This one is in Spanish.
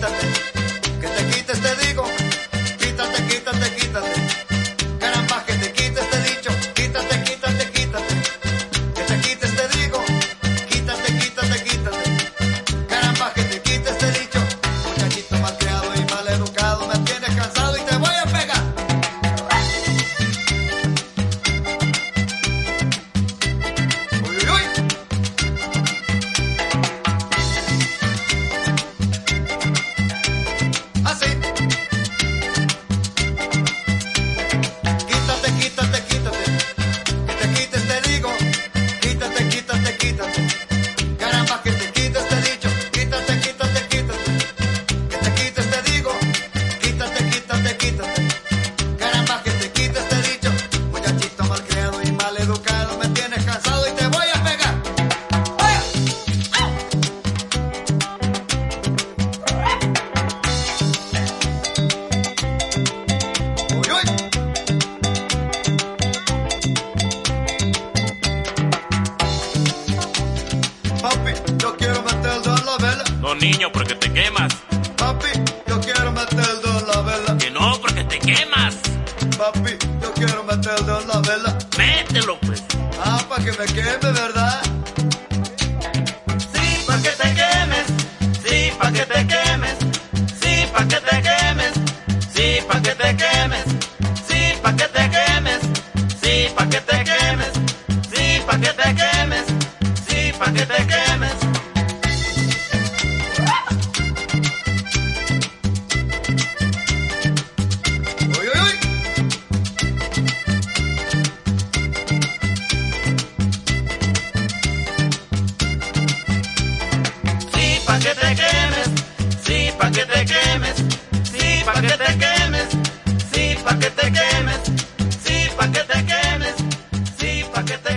quítate. Que te quites, te digo. Quítate, quítate, quítate. Caramba, que te quites, te he dicho. Quítate, quítate, quítate. Que te quites, te digo. Quítate, quítate, quítate. Caramba, que te quites, te he dicho. Muchachito malcriado y mal educado, me tienes cansado y te voy a pegar. Uy, uy, uy. Así. Quítate, quítate, quítate. Que te quites, te digo. Quítate, quítate, quítate. Caramba, que te quites, te he dicho. Quítate, quítate, quítate. Que te quites, te digo. Quítate, quítate, quítate. Caramba, que te quites, te he dicho. Muchachito malcriado y mal educado, me tienes cansado y te voy a pegar. ¡Vaya! ¡Uy, uy! Papi, yo quiero meter el dedo en la vela. No, niño, porque te quemas. Papi, yo quiero meter el dedo en la vela. Que no, porque te quemas. Papi, yo quiero meter el dedo en la vela. Mételo, pues. Ah, para que me queme, ¿verdad? Sí, pa' que te quemes. Sí, pa' que te quemes. Sí, pa' que te quemes. Sí, pa' que te quemes. Sí, pa' que te quemes. Sí, pa' que te quemes. Sí, pa' que te quemes. Sí, pa' que te quemes. Uy, uy, uy. Sí, pa' que te quemes. Sí, pa' que te quemes. Sí, pa' que te quemes. Sí, pa' que te quemes. Sí, pa' que te quemes. Sí, pa' que te